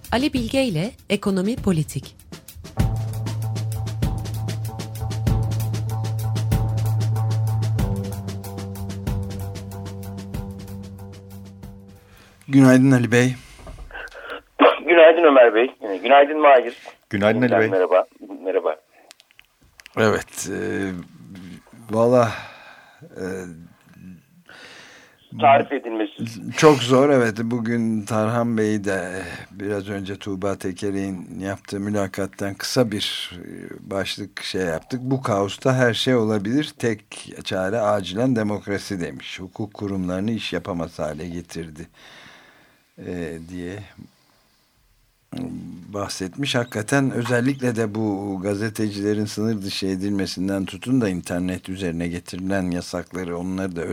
Ali Bilge ile Ekonomi Politik. Günaydın Ali Bey. Günaydın Ömer Bey. Günaydın Mahir. Günaydın Ali Bey. Merhaba. Evet. Valla tarif edilmesi çok zor. Evet. Bugün Tarhan Bey de biraz önce Tuğba Teker'in yaptığı mülakattan kısa bir başlık yaptık. Bu kaosta her şey olabilir. Tek çare acilen demokrasi demiş. Hukuk kurumlarını iş yapamaz hale getirdi diye bahsetmiş. Hakikaten özellikle de bu gazetecilerin sınır dışı edilmesinden tutun da internet üzerine getirilen yasakları, onları da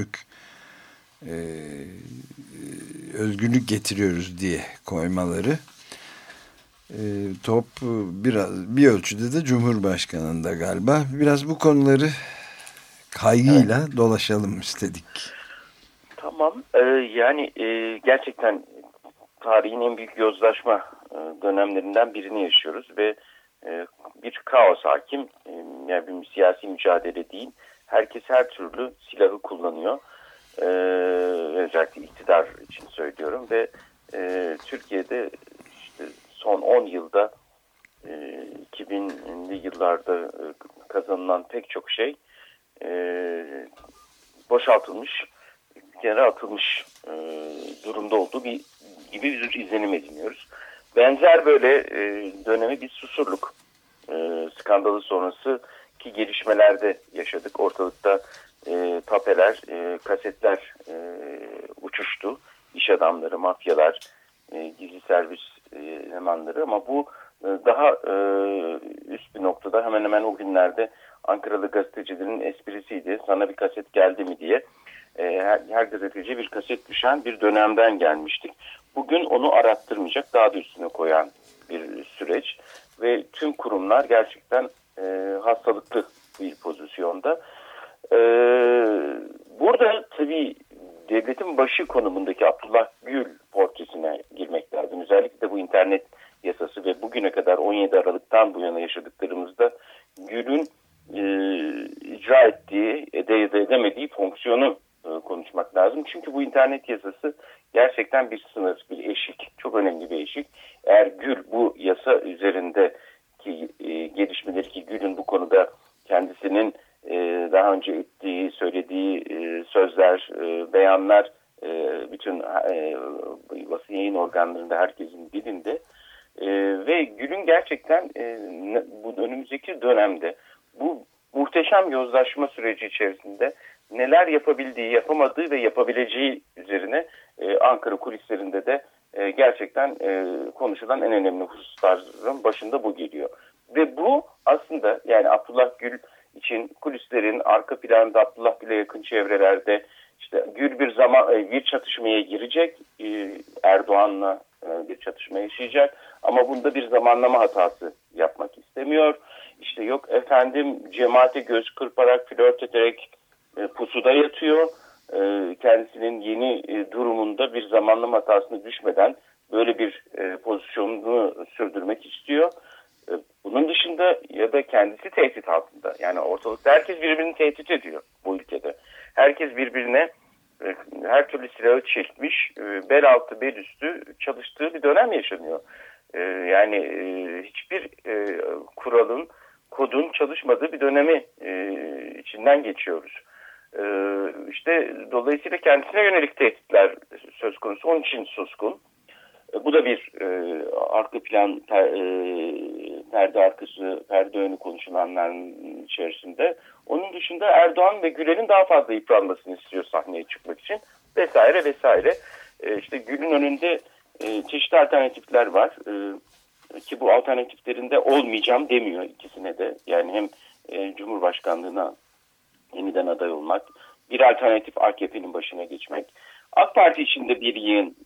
özgürlük getiriyoruz diye koymaları top bir ölçüde de Cumhurbaşkanı'nda galiba. Biraz bu konuları kaygıyla dolaşalım istedik. Tamam. Gerçekten tarihin en büyük yozlaşma dönemlerinden birini yaşıyoruz ve bir kaos hakim. Yani bir siyasi mücadele değil. Herkes her türlü silahı kullanıyor. Özellikle iktidar için söylüyorum ve Türkiye'de işte son 10 yılda 2000'li yıllarda kazanılan pek çok şey boşaltılmış, kenara atılmış durumda olduğu gibi bir izlenim ediniyoruz. Benzer böyle dönemi bir Susurluk skandalı sonrası ki gelişmelerde yaşadık. Ortalıkta tapeler, kasetler uçuştu. İş adamları, mafyalar, gizli servis elemanları ama bu daha üst bir noktada hemen hemen o günlerde Ankaralı gazetecilerin esprisiydi. Sana bir kaset geldi mi diye. Her gazeteci bir kaset düşen bir dönemden gelmiştik. Bugün onu arattırmayacak, daha da üstüne koyan bir süreç. Ve tüm kurumlar gerçekten hastalıklı bir pozisyonda. Burada tabii devletin başı konumundaki Abdullah Gül portresine girmek lazım. Özellikle de bu internet yasası ve bugüne kadar 17 Aralık'tan bu yana yaşadıklarımızda Gül'ün icra ettiği, edemediği fonksiyonu konuşmak lazım. Çünkü bu internet yasası gerçekten bir sınır, bir eşik. Çok önemli bir eşik. Eğer Gül bu yasa üzerindeki gelişmeleri ki Gül'ün bu konuda kendisinin daha önce ettiği, söylediği sözler, beyanlar bütün basın yayın organlarında herkesin dilinde ve Gül'ün gerçekten bu önümüzdeki dönemde bu muhteşem yozlaşma süreci içerisinde neler yapabildiği, yapamadığı ve yapabileceği üzerine Ankara kulislerinde de gerçekten konuşulan en önemli hususların başında bu geliyor. Ve bu aslında yani Abdullah Gül için kulislerin arka planında Abdullah Gül'e yakın çevrelerde işte Gül bir çatışmaya girecek, Erdoğan'la bir çatışma yaşayacak ama bunda bir zamanlama hatası yapmak istemiyor. İşte yok efendim cemaate göz kırparak, flört ederek pusuda yatıyor. Kendisinin yeni durumunda bir zamanlama hatasına düşmeden böyle bir pozisyonunu sürdürmek istiyor. Bunun dışında ya da kendisi tehdit altında. Yani ortalıkta herkes birbirini tehdit ediyor bu ülkede. Herkes birbirine her türlü silahı çekmiş, bel altı bel üstü çalıştığı bir dönem yaşanıyor. Yani hiçbir kuralın, kodun çalışmadığı bir dönemi içinden geçiyoruz. İşte dolayısıyla kendisine yönelik tehditler söz konusu. Onun için suskun. Bu da bir arka plan, perde arkası, perde önü konuşulanların içerisinde. Onun dışında Erdoğan ve Gülen'in daha fazla yıpranmasını istiyor sahneye çıkmak için vesaire vesaire. İşte Gül'ün önünde çeşitli alternatifler var. Ki bu alternatiflerinde olmayacağım demiyor ikisine de. Yani hem Cumhurbaşkanlığına yeniden aday olmak, bir alternatif AKP'nin başına geçmek. AK Parti içinde bir yığın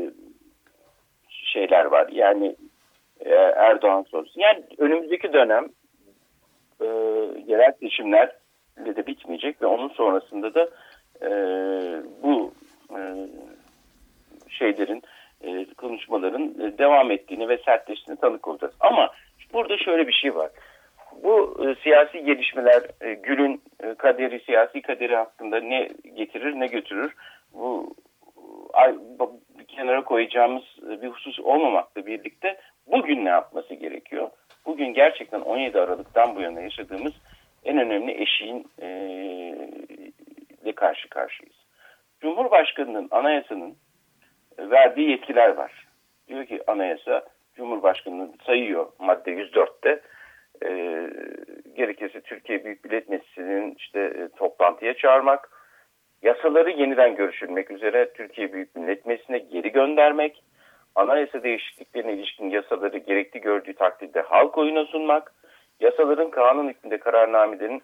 şeyler var. Yani Erdoğan sorusu. Yani önümüzdeki dönem yerel seçimlerle de bitmeyecek ve onun sonrasında da bu şeylerin konuşmaların devam ettiğini ve sertleştiğini tanık olacağız. Ama burada şöyle bir şey var. Bu siyasi gelişmeler Gül'ün kaderi, siyasi kaderi hakkında ne getirir ne götürür bu bir kenara koyacağımız bir husus olmamakla birlikte bugün ne yapması gerekiyor? Bugün gerçekten 17 Aralık'tan bu yana yaşadığımız en önemli eşiğinle karşı karşıyayız. Cumhurbaşkanının, anayasanın verdiği yetkiler var. Diyor ki anayasa, Cumhurbaşkanı'nın sayıyor madde 104'te gerekirse Türkiye Büyük Millet Meclisi'nin toplantıya çağırmak, yasaları yeniden görüşülmek üzere Türkiye Büyük Millet Meclisi'ne geri göndermek, anayasa değişikliklerine ilişkin yasaları gerekli gördüğü takdirde halk oyuna sunmak, yasaların kanun hükmünde kararnamelerin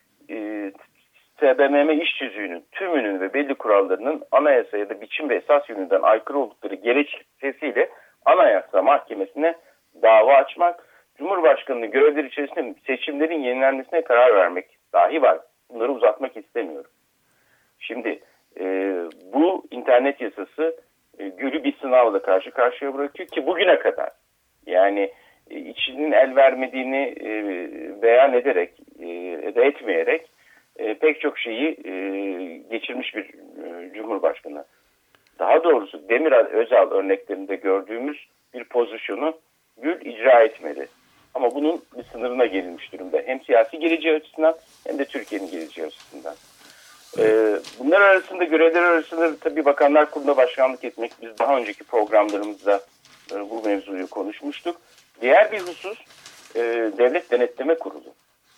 TBMM iş tüzüğünün tümünün ve belli kurallarının anayasa ya da biçim ve esas yönünden aykırı oldukları gerekçesiyle Anayasa Mahkemesi'ne dava açmak, Cumhurbaşkanı'nın görevleri içerisinde seçimlerin yenilenmesine karar vermek dahi var. Bunları uzatmak istemiyorum. Şimdi bu internet yasası Gül'ü bir sınavla karşı karşıya bırakıyor ki bugüne kadar yani içinin el vermediğini beyan ederek ya da etmeyerek pek çok şeyi geçirmiş bir Cumhurbaşkanı. Daha doğrusu Demirel Özal örneklerinde gördüğümüz bir pozisyonu Gül icra etmedi. Ama bunun bir sınırına gelinmiş durumda. Hem siyasi geleceği açısından hem de Türkiye'nin geleceği açısından. Bunlar arasında, görevler arasında tabii Bakanlar Kurulu'na başkanlık etmek. Biz daha önceki programlarımızda bu mevzuyu konuşmuştuk. Diğer bir husus Devlet Denetleme Kurulu.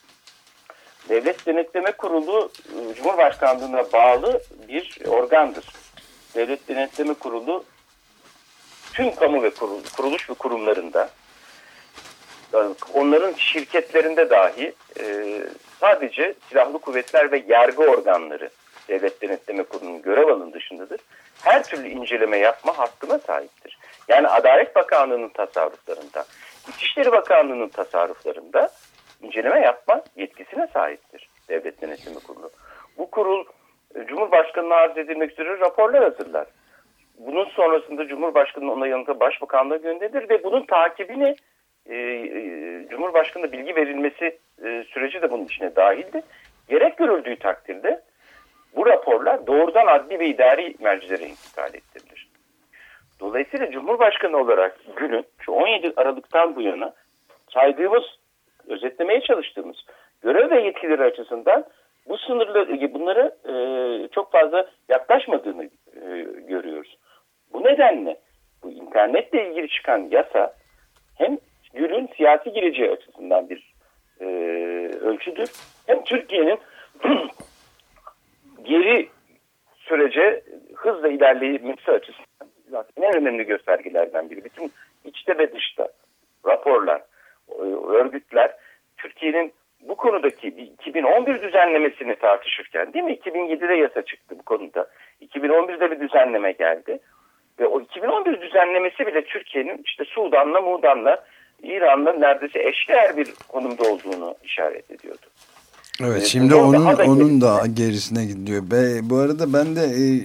Devlet Denetleme Kurulu Cumhurbaşkanlığına bağlı bir organdır. Devlet Denetleme Kurulu tüm kamu ve kuruluş ve kurumlarında, onların şirketlerinde dahi sadece silahlı kuvvetler ve yargı organları Devlet Denetleme Kurulu'nun görev alanı dışındadır. Her türlü inceleme yapma hakkına sahiptir. Yani Adalet Bakanlığı'nın tasarruflarında, İçişleri Bakanlığı'nın tasarruflarında inceleme yapma yetkisine sahiptir Devlet Denetleme Kurulu. Bu kurul Cumhurbaşkanı'na arz edilmek üzere raporlar hazırlar. Bunun sonrasında Cumhurbaşkanı'nın onayında Başbakanlığa gönderilir ve bunun takibini Cumhurbaşkanı'na bilgi verilmesi süreci de bunun içine dahildi. Gerek görüldüğü takdirde bu raporlar doğrudan adli ve idari mercilere intikal ettirilir. Dolayısıyla Cumhurbaşkanı olarak Gül'ün şu 17 Aralık'tan bu yana saydığımız, özetlemeye çalıştığımız görev ve yetkileri açısından bu bunları çok fazla yaklaşmadığını görüyoruz. Bu nedenle bu internetle ilgili çıkan yasa hem Gül'ün siyasi geleceği açısından bir ölçüdür, hem Türkiye'nin geri sürece hızla ilerlemesi açısından zaten en önemli göstergelerden biri. Bütün içte ve dışta raporlar, örgütler Türkiye'nin bu konudaki 2011 düzenlemesini tartışırken, değil mi? 2007'de yasa çıktı bu konuda. 2011'de bir düzenleme geldi. Ve o 2011 düzenlemesi bile Türkiye'nin Sudan'la, Muğdan'la, İran'la neredeyse eşdeğer bir konumda olduğunu işaret ediyordu. Evet, şimdi onun da gerisine gidiyor. Bu arada ben de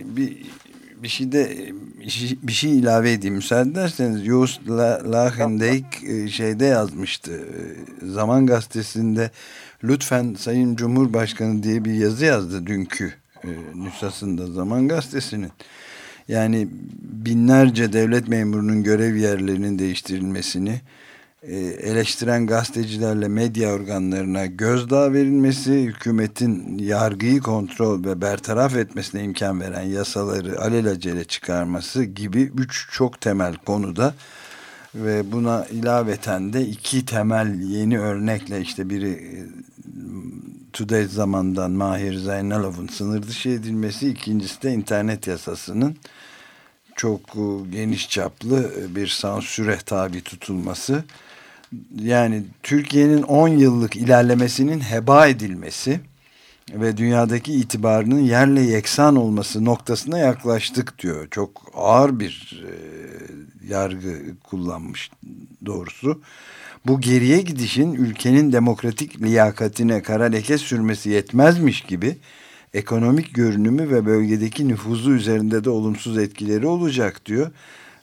bir şey ilave edeyim müsaade ederseniz. Joost Lagendijk şeyde yazmıştı. Zaman Gazetesi'nde lütfen Sayın Cumhurbaşkanı diye bir yazı yazdı dünkü nüshasında Zaman Gazetesi'nin. Yani binlerce devlet memurunun görev yerlerinin değiştirilmesini, eleştiren gazetecilerle medya organlarına gözdağı verilmesi, hükümetin yargıyı kontrol ve bertaraf etmesine imkan veren yasaları alelacele çıkarması gibi 3 çok temel konuda ve buna ilaveten de 2 temel yeni örnekle biri Today Zaman'dan Mahir Zeynalov'un sınır dışı edilmesi, ikincisi de internet yasasının çok geniş çaplı bir sansüre tabi tutulması. Yani Türkiye'nin 10 yıllık ilerlemesinin heba edilmesi ve dünyadaki itibarının yerle yeksan olması noktasına yaklaştık diyor. Çok ağır bir yargı kullanmış doğrusu. Bu geriye gidişin ülkenin demokratik liyakatine kara leke sürmesi yetmezmiş gibi ekonomik görünümü ve bölgedeki nüfuzu üzerinde de olumsuz etkileri olacak diyor.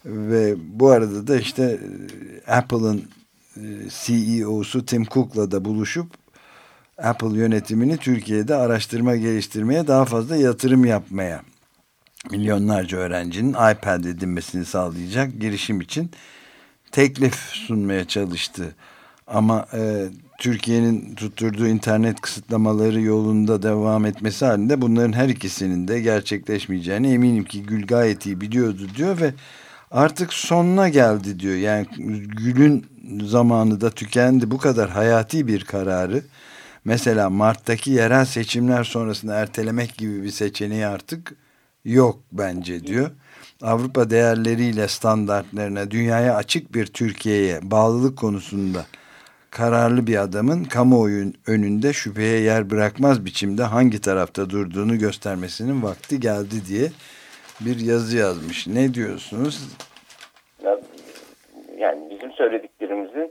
Ve bu arada da işte Apple'ın CEO'su Tim Cook'la da buluşup Apple yönetimini Türkiye'de araştırma geliştirmeye, daha fazla yatırım yapmaya, milyonlarca öğrencinin iPad edinmesini sağlayacak girişim için teklif sunmaya çalıştı. Ama Türkiye'nin tutturduğu internet kısıtlamaları yolunda devam etmesi halinde bunların her ikisinin de gerçekleşmeyeceğini eminim ki Gül gayet iyi biliyordu diyor ve artık sonuna geldi diyor. Yani Gül'ün zamanı da tükendi. Bu kadar hayati bir kararı, mesela Mart'taki yerel seçimler sonrasında ertelemek gibi bir seçeneği artık yok bence diyor. Avrupa değerleriyle standartlarına, dünyaya açık bir Türkiye'ye bağlılık konusunda kararlı bir adamın kamuoyu önünde şüpheye yer bırakmaz biçimde hangi tarafta durduğunu göstermesinin vakti geldi diye bir yazı yazmış. Ne diyorsunuz? Yani bizim söylediklerimizin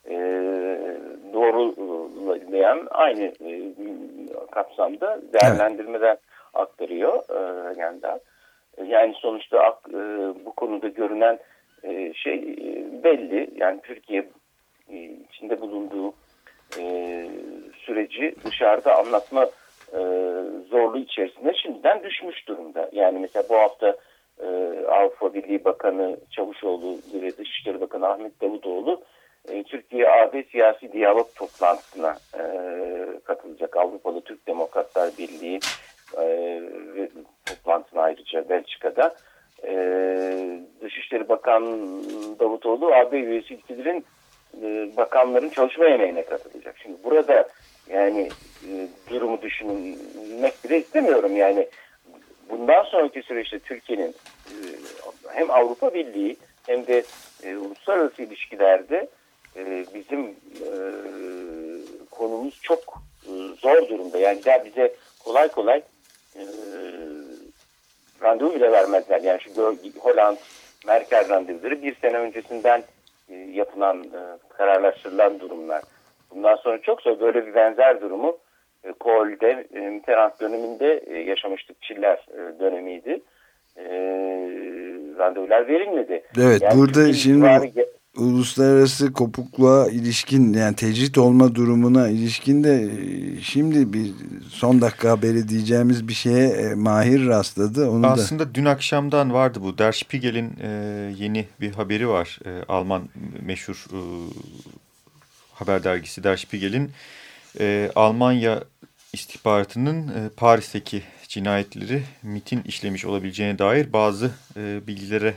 doğrulayan aynı kapsamda değerlendirmeden aktarıyor Yanda. Yani sonuçta bu konuda görünen şey belli. Yani Türkiye içinde bulunduğu süreci dışarıda anlatma zorluğu içerisinde şimdiden düşmüş durumda. Yani mesela bu hafta Avrupa Birliği Bakanı Çavuşoğlu ve Dışişleri Bakanı Ahmet Davutoğlu Türkiye-AB siyasi diyalog toplantısına katılacak. Avrupalı Türk Demokratlar Birliği toplantısına ayrıca Belçika'da. Dışişleri Bakan Davutoğlu AB üyesi ülkelerin bakanların çalışma yemeğine katılacak. Şimdi burada yani durumu düşünmek bile istemiyorum. Yani bundan sonraki süreçte Türkiye'nin hem Avrupa Birliği hem de uluslararası ilişkilerde bizim konumuz çok zor durumda. Yani bize kolay kolay randevu bile vermezler. Yani şu Hollanda Merkel randevuları bir sene öncesinden yapılan kararlaştırılan durumlar. Bundan sonra çok zor. Böyle bir benzer durumu Kohl'de, Mitterrand döneminde yaşamıştık. Çiller dönemiydi. Randevular verilmedi. Evet, yani burada şimdi uluslararası kopukluğa ilişkin, yani tecrit olma durumuna ilişkin de şimdi bir son dakika haberi diyeceğimiz bir şeye Mahir rastladı. Onu aslında dün akşamdan vardı bu. Der Spiegel'in yeni bir haberi var. Alman meşhur haber dergisi Der Spiegel'in Almanya istihbaratının Paris'teki cinayetleri MIT'in işlemiş olabileceğine dair bazı bilgilere,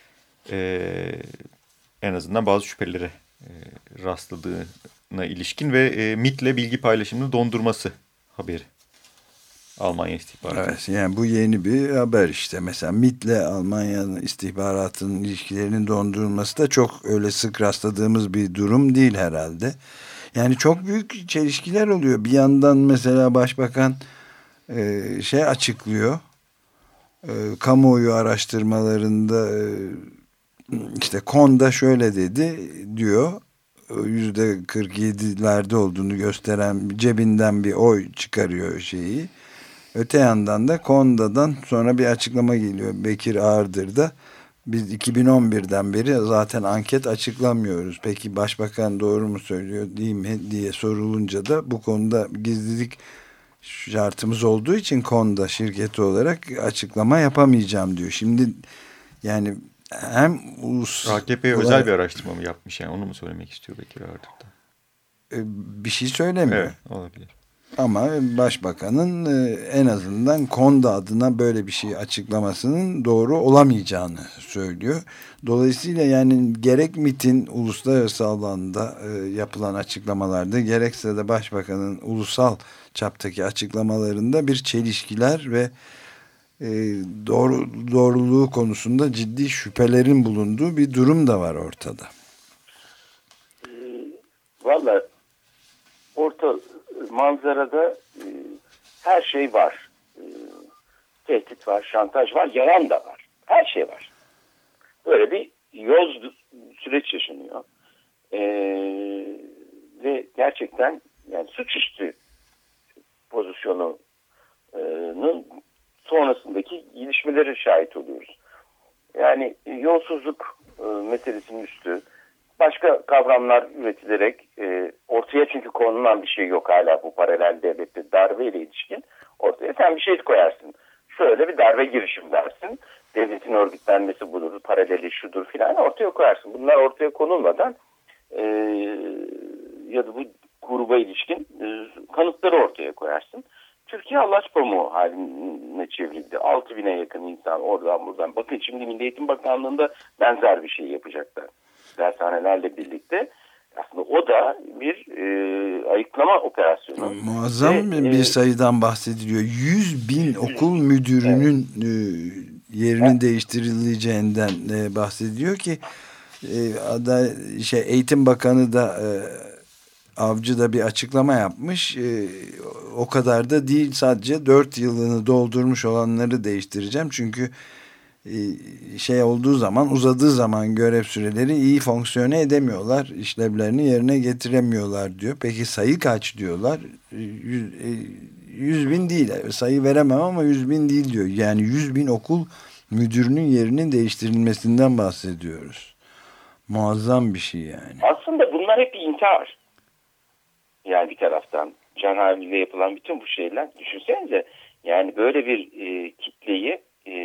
en azından bazı şüphelere rastladığına ilişkin ve MIT'le bilgi paylaşımını dondurması haberi. Almanya istihbaratı. Evet, yani bu yeni bir haber işte. Mesela MIT'le Almanya'nın istihbaratının ilişkilerinin dondurulması da çok öyle sık rastladığımız bir durum değil herhalde. Yani çok büyük çelişkiler oluyor. Bir yandan mesela Başbakan açıklıyor. Kamuoyu araştırmalarında işte Konda şöyle dedi diyor. %47'lerde olduğunu gösteren, cebinden bir oy çıkarıyor şeyi. Öte yandan da Konda'dan sonra bir açıklama geliyor Bekir Ağırdır'da. Biz 2011'den beri zaten anket açıklamıyoruz. Peki Başbakan doğru mu söylüyor değil mi diye sorulunca da bu konuda gizlilik şartımız olduğu için Konda şirketi olarak açıklama yapamayacağım diyor. Şimdi yani hem AKP özel bir araştırma mı yapmış, yani onu mu söylemek istiyor Bekir Ağırdır'da? Bir şey söylemiyor. Evet, olabilir. Ama Başbakanın en azından Konda adına böyle bir şey açıklamasının doğru olamayacağını söylüyor. Dolayısıyla yani gerek MİT'in uluslararası alanda yapılan açıklamalarda, gerekse de Başbakanın ulusal çaptaki açıklamalarında bir çelişkiler ve doğruluğu konusunda ciddi şüphelerin bulunduğu bir durum da var ortada. Vallahi manzarada her şey var. Tehdit var, şantaj var, yalan da var. Her şey var. Böyle bir yoz süreç yaşanıyor. Ve gerçekten yani suçüstü pozisyonunun sonrasındaki gelişmelere şahit oluyoruz. yani yolsuzluk meselesinin üstü, başka kavramlar üretilerek ortaya, çünkü konulan bir şey yok hala bu paralel devlette darbeyle ilişkin, ortaya sen bir şey koyarsın. Şöyle bir darbe girişim dersin. Devletin örgütlenmesi budur, paraleli şudur filan ortaya koyarsın. Bunlar ortaya konulmadan ya da bu gruba ilişkin kanıtları ortaya koyarsın. Türkiye hallaç pamuğu haline çevrildi. 6.000'e yakın insan oradan buradan. Bakın şimdi Milli Eğitim Bakanlığı'nda benzer bir şey yapacaklar. Dershanelerle birlikte. Aslında o da bir ayıklama operasyonu. Muazzam bir sayıdan bahsediliyor. 100.000 okul müdürünün yerinin değiştirileceğinden bahsediyor ki Eğitim Bakanı da Avcı da bir açıklama yapmış. O kadar da değil, sadece 4 yılını doldurmuş olanları değiştireceğim. Çünkü olduğu zaman, uzadığı zaman görev süreleri iyi fonksiyone edemiyorlar. İşlevlerini yerine getiremiyorlar diyor. Peki sayı kaç diyorlar? 100.000 değil. Sayı veremem ama 100.000 değil diyor. Yani 100.000 okul müdürünün yerinin değiştirilmesinden bahsediyoruz. Muazzam bir şey yani. Aslında bunlar hep bir intihar. Yani bir taraftan canavliyle yapılan bütün bu şeyler, düşünsenize yani böyle bir kitleyi,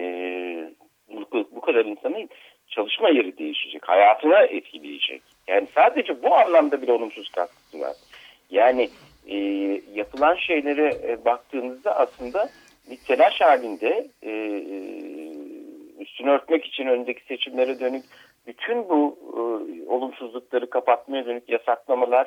bu kadar insanın çalışma yeri değişecek, hayatına etkileyecek. Yani sadece bu anlamda bir olumsuz katkısı var. Yani yapılan şeylere baktığınızda aslında bir telaş halinde üstünü örtmek için önündeki seçimlere dönük bütün bu olumsuzlukları kapatmaya dönük yasaklamalar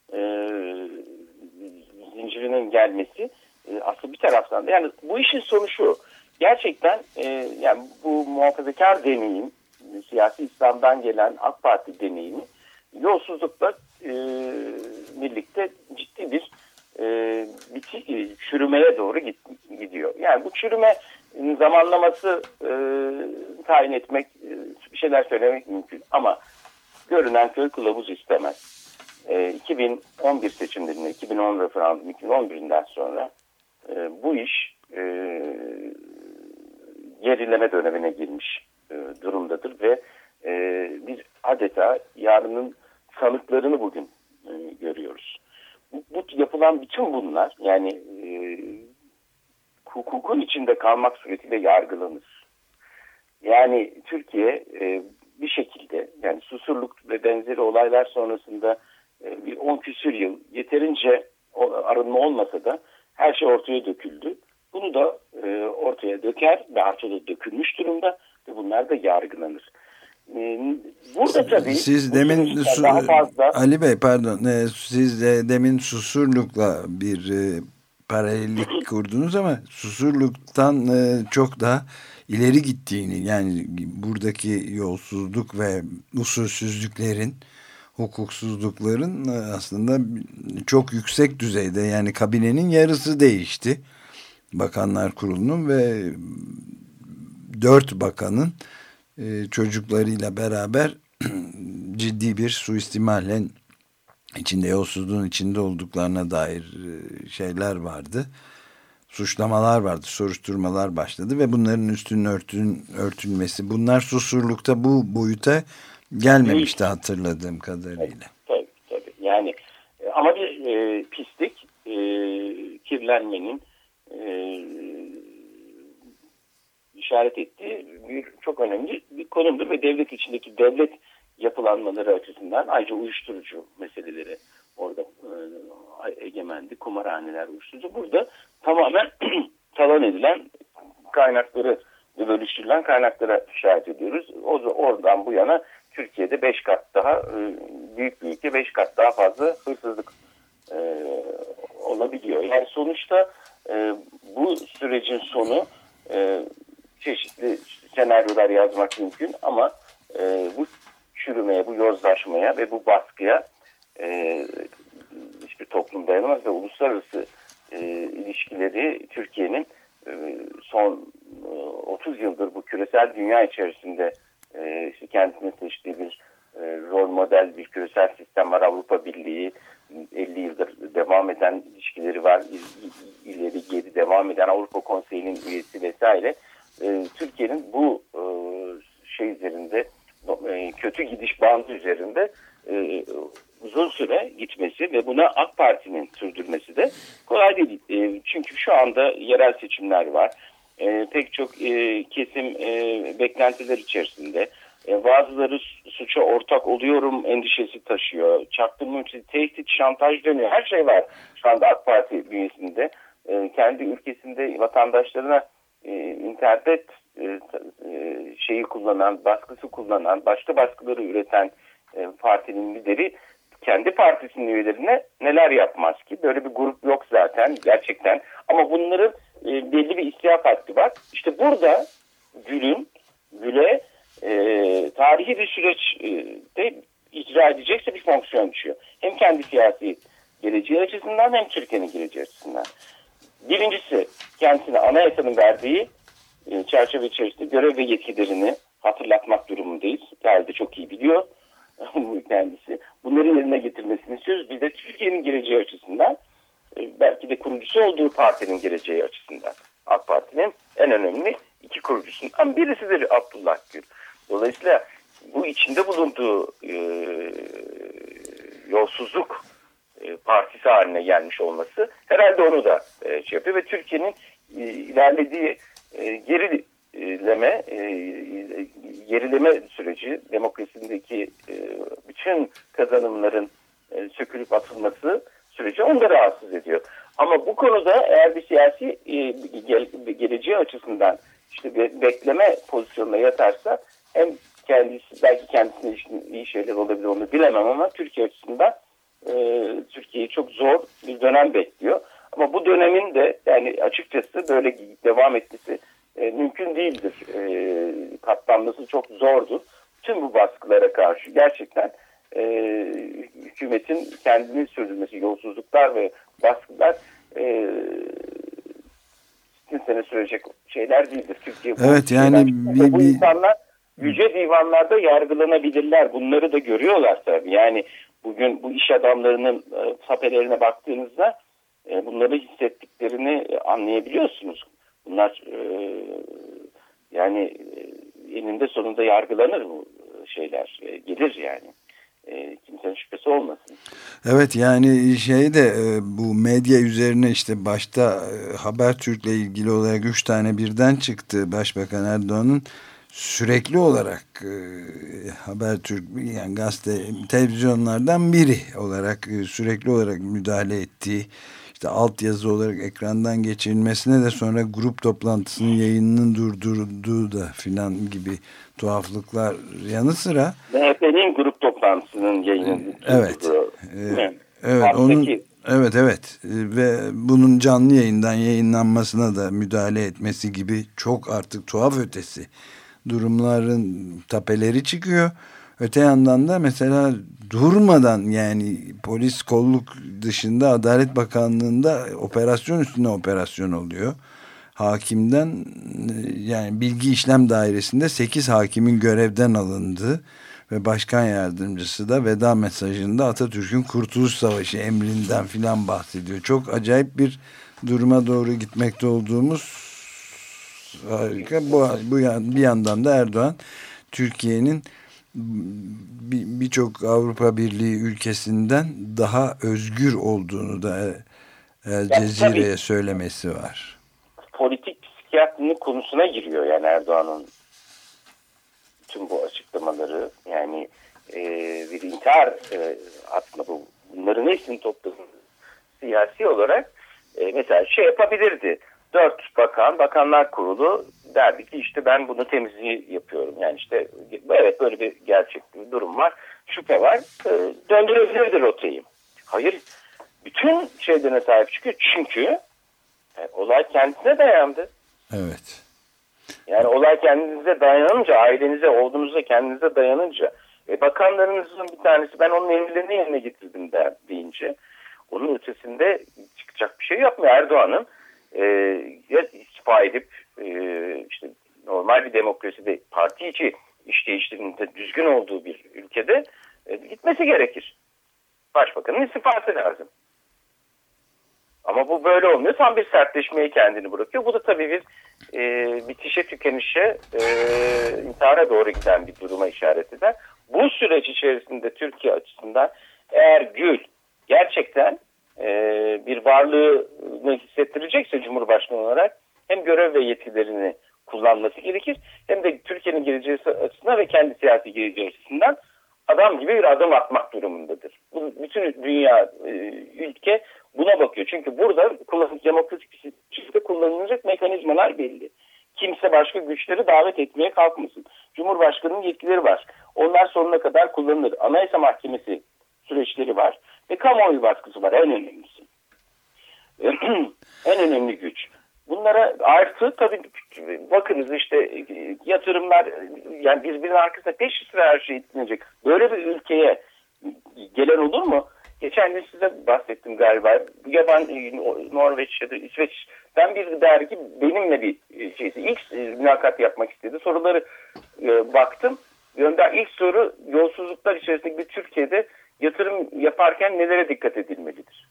zincirinin gelmesi aslında bir taraftan da, yani bu işin sonu şu, gerçekten yani bu muhafazakar deneyim, siyasi İslam'dan gelen AK Parti deneyimi yolsuzlukla birlikte ciddi bir çürümeye doğru gidiyor. Yani bu çürüme zamanlaması tayin etmek, bir şeyler söylemek mümkün ama görünen köy kılavuz istemez. 2011 seçimlerinde, 2010 referandum 2011'den sonra bu iş gerileme dönemine girmiş durumdadır ve biz adeta yarının sanıklarını bugün görüyoruz. Bu yapılan bütün bunlar, yani hukukun içinde kalmak suretiyle yargılanır. Yani Türkiye bir şekilde, yani Susurluk ve benzeri olaylar sonrasında bir 10 küsür yıl yeterince arınma olmasa da her şey ortaya döküldü. Bunu da ortaya döker ve ortada dökülmüş durumda ve bunlar da yargılanır. Burada tabii siz demin daha fazla... Ali Bey pardon, siz de demin Susurluk'la bir paralellik kurdunuz ama Susurluk'tan çok daha ileri gittiğini, yani buradaki yolsuzluk ve usulsüzlüklerin, hukuksuzlukların aslında çok yüksek düzeyde, yani kabinenin yarısı değişti. Bakanlar Kurulu'nun ve 4 bakanın çocuklarıyla beraber ciddi bir suistimalle içinde, yolsuzluğun içinde olduklarına dair şeyler vardı. Suçlamalar vardı, soruşturmalar başladı ve bunların üstünün örtülmesi, bunlar Susurluk'ta bu boyuta gelmemişti hatırladığım kadarıyla. Tabii. Yani ama bir pislik, kirlenmenin işaret ettiği çok önemli bir konumdur ve devlet içindeki devlet yapılanmaları açısından ayrıca uyuşturucu meseleleri orada egemendi. Kumarhaneler, uyuşturucu. Burada tamamen talan edilen kaynakları ve bölüştürülen kaynaklara şahit ediyoruz. Oradan bu yana Türkiye'de 5 kat daha büyük 5 kat daha fazla hırsızlık olabiliyor. Yani sonuçta bu sürecin sonu çeşitli senaryolar yazmak mümkün ama bu çürümeye, bu yozlaşmaya ve bu baskıya hiçbir toplum dayanamaz ve uluslararası ilişkileri Türkiye'nin son 30 yıldır bu küresel dünya içerisinde kendisine seçtiği bir rol model, bir küresel sistem var. Avrupa Birliği 50 yıldır devam eden ilişkileri var. İleri geri devam eden Avrupa Konseyi'nin üyesi vesaire. Türkiye'nin bu kötü gidiş bandı üzerinde uzun süre gitmesi ve buna AK Parti'nin sürdürmesi de kolay değil. Çünkü şu anda yerel seçimler var. Pek çok kesim beklentiler içerisinde. Bazıları suça ortak oluyorum endişesi taşıyor. Çaktırma, tehdit, şantaj dönüyor. Her şey var şu anda AK Parti bünyesinde. Kendi ülkesinde vatandaşlarına internet şeyi kullanan, baskısı kullanan, başka baskıları üreten partinin lideri kendi partisinin üyelerine neler yapmaz ki? Böyle bir grup yok zaten gerçekten. Ama bunların belli bir istihap hakkı var. İşte burada Gül'e tarihi bir süreçte icra edecekse bir fonksiyon düşüyor. Hem kendi siyasi geleceği açısından hem Türkiye'nin geleceği açısından. Birincisi, kendisine anayasanın verdiği çerçeve içerisinde görev ve yetkilerini hatırlatmak durumundayız. Geldi çok iyi biliyor kendisi. Bunların yerine getirmesini istiyoruz. Bir de Türkiye'nin geleceği açısından, belki de kurucusu olduğu partinin geleceği açısından. AK Parti'nin en önemli iki kurucusundan birisidir Abdullah Gül. Dolayısıyla bu içinde bulunduğu yolsuzluk partisi haline gelmiş olması herhalde onu da şey yapıyor ve Türkiye'nin ilerlediği gerileme süreci, demokrasisindeki bütün kazanımların sökülüp atılması süreci onu da rahatsız ediyor. Ama bu konuda eğer bir siyasi geleceği açısından işte bekleme pozisyonuna yatarsa hem kendisi, belki kendisine iyi şeyler olabilir, onu bilemem, ama Türkiye açısından Türkiye'yi çok zor bir dönem bekliyor. Ama bu dönemin de yani açıkçası böyle devam etmesi mümkün değildir. Katlanması çok zordur. Tüm bu baskılara karşı gerçekten hükümetin kendini sürdürmesi, yolsuzluklar ve baskılar sene sürecek şeyler değildir. Türkiye evet, yani bu insanlar yüce divanlarda yargılanabilirler. Bunları da görüyorlar tabii. Yani bugün bu iş adamlarının tapelerine baktığınızda bunları hissettiklerini anlayabiliyorsunuz. Bunlar yani eninde sonunda yargılanır bu şeyler. Gelir yani. Kimsenin şüphesi olmasın. Evet, yani bu medya üzerine işte başta Habertürk'le ilgili olarak 3 tane birden çıktı Başbakan Erdoğan'ın sürekli olarak Habertürk, yani gazete, televizyonlardan biri olarak sürekli olarak müdahale ettiği, işte altyazı olarak ekrandan geçirilmesine de sonra grup toplantısının yayınının durdurduğu da filan gibi tuhaflıklar yanı sıra MHP'nin grup toplantısının yayınının Evet ve bunun canlı yayından yayınlanmasına da müdahale etmesi gibi çok artık tuhaf ötesi durumların tapeleri çıkıyor. Öte yandan da mesela durmadan, yani polis kolluk dışında Adalet Bakanlığı'nda operasyon üstüne operasyon oluyor. Hakimden, yani Bilgi İşlem Dairesi'nde 8 hakimin görevden alındığı ve başkan yardımcısı da veda mesajında Atatürk'ün Kurtuluş Savaşı emrinden filan bahsediyor. Çok acayip bir duruma doğru gitmekte olduğumuz harika. Bir yandan da Erdoğan Türkiye'nin birçok Avrupa Birliği ülkesinden daha özgür olduğunu da El Cezire'ye söylemesi var. Politik psikiyatrinin konusuna giriyor yani Erdoğan'ın tüm bu açıklamaları, yani bir intihar aslında bunların hepsini topladığı siyasi olarak mesela şey yapabilirdi. 4 bakanlar kurulu derdi ki işte ben bunu temizliği yapıyorum. Yani işte evet, böyle bir gerçek bir durum var. Şüphe var. Döndürebilirdi rotayı. Hayır. Bütün şeylerine sahip çıkıyor. Çünkü olay kendisine dayandı. Evet. Yani olay kendinize dayanınca, ailenize, oğlunuza, kendinize dayanınca bakanlarınızın bir tanesi ben onun emirlerini yerine getirdim deyince onun ötesinde çıkacak bir şey yapmıyor. Erdoğan'ın istifa edip işte normal bir demokraside parti içi işleyişlerinin de düzgün olduğu bir ülkede gitmesi gerekir. Başbakanın istifası lazım. Ama bu böyle olmuyor. Tam bir sertleşmeye kendini bırakıyor. Bu da tabii bir bitişe, tükenişe, intihara doğru giden bir duruma işaret eder. Bu süreç içerisinde Türkiye açısından eğer Gül gerçekten bir varlığını hissettirecekse Cumhurbaşkanı olarak hem görev ve yetkilerini kullanması gerekir hem de Türkiye'nin geleceği açısından ve kendi siyasi geleceği açısından adam gibi bir adım atmak durumundadır. Bütün dünya ülke buna bakıyor. Çünkü burada demokratik bir şekilde kullanılacak mekanizmalar belli. Kimse başka güçleri davet etmeye kalkmasın. Cumhurbaşkanının yetkileri var. Onlar sonuna kadar kullanılır. Anayasa Mahkemesi süreçleri var. Ve kamuoyu baskısı var. En önemlisi. En önemli güç. Bunlara artı tabii bakınız işte yatırımlar yani birbirinin arkasında peş sıra her şey etkilenecek. Böyle bir ülkeye gelen olur mu? Geçen gün size bahsettim galiba. Norveç ya da İsveç'ten bir dergi benimle bir şeydi. İlk mülakat yapmak istedi. Soruları baktım. İlk soru yolsuzluklar içerisindeki bir Türkiye'de yatırım yaparken nelere dikkat edilmelidir?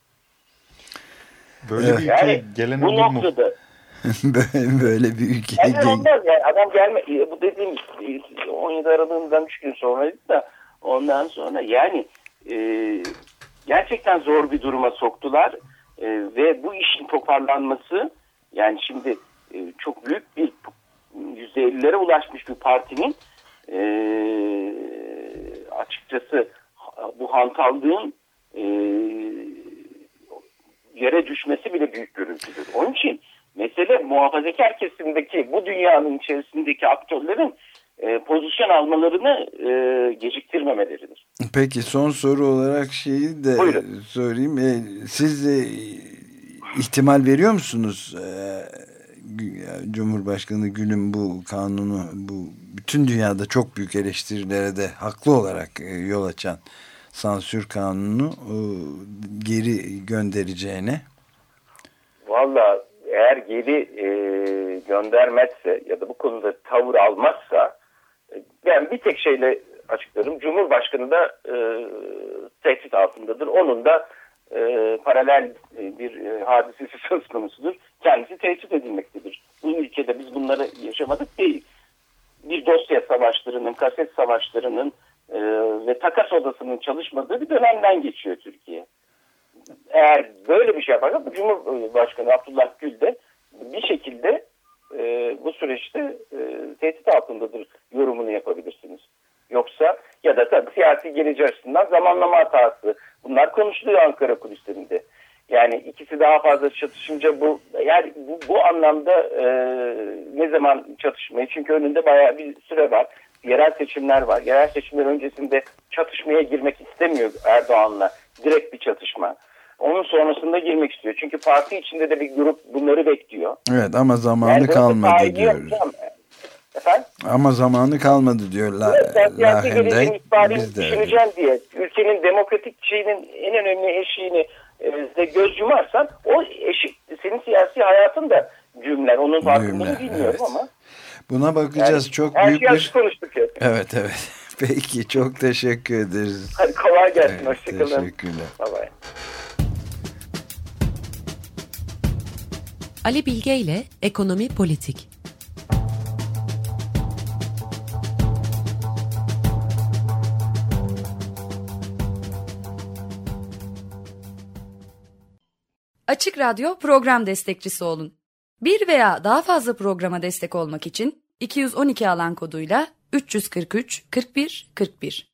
Böyle bir ülke gelen olur mu? Noktada, böyle bir ülke. Olmaz yani adam gelme. Bu dediğim 17 Aralık'ından 3 gün sonraydı da ondan sonra yani gerçekten zor bir duruma soktular ve bu işin toparlanması yani şimdi çok büyük bir %50'lere ulaşmış bir partinin açıkçası bu hantallığın yere düşmesi bile büyük gürültüdür. Onun için mesele muhafazakar kesimdeki bu dünyanın içerisindeki aktörlerin pozisyon almalarını geciktirmemeleridir. Peki son soru olarak şeyi de sorayım. Siz de ihtimal veriyor musunuz? Cumhurbaşkanı Gül'ün bu kanunu bu bütün dünyada çok büyük eleştirilere de haklı olarak yol açan sansür kanunu geri göndereceğine? Vallahi eğer geri göndermezse ya da bu konuda tavır almazsa ben bir tek şeyle açıklarım. Cumhurbaşkanı da tehdit altındadır. Onun da paralel bir hadisesi söz konusudur. Kendisi tehdit edilmektedir. Bu ülkede biz bunları yaşamadık değil. Bir dosya savaşlarının, kaset savaşlarının ve takas odasının çalışmadığı bir dönemden geçiyor Türkiye. Eğer böyle bir şey yaparsa Cumhurbaşkanı Abdullah Gül de bir şekilde bu süreçte tehdit altındadır yorumunu yapabilirsiniz. Yoksa ya da tabii siyasi geleceği açısından zamanlama hatası. Bunlar konuşuluyor Ankara kulislerinde. Yani ikisi daha fazla çatışınca bu anlamda ne zaman çatışmayı? Çünkü önünde bayağı bir süre var. Yerel seçimler var. Yerel seçimler öncesinde çatışmaya girmek istemiyor Erdoğan'la. Direkt bir çatışma. Onun sonrasında girmek istiyor. Çünkü parti içinde de bir grup bunları bekliyor. Evet ama zamanı kalmadı diyoruz. Efendim? Ama zamanı kalmadı diyorlar. Evet, siyasi geleceğin itibariyle düşüneceğim diye. Ülkenin demokratik şeyinin en önemli eşiğini göz yumarsan o eşik senin siyasi hayatın da cümler. Onun farkındalığını bilmiyorum ama. Buna bakacağız. Yani, çok büyük bir... konuştuk ya. Evet. Peki çok teşekkür ederiz. Hadi kolay gelsin. Evet, hoşçakalın. Teşekkürler. Bye bye. Ali Bilge ile Ekonomi Politik. Açık Radyo program destekçisi olun. Bir veya daha fazla programa destek olmak için 212 alan koduyla 343 41 41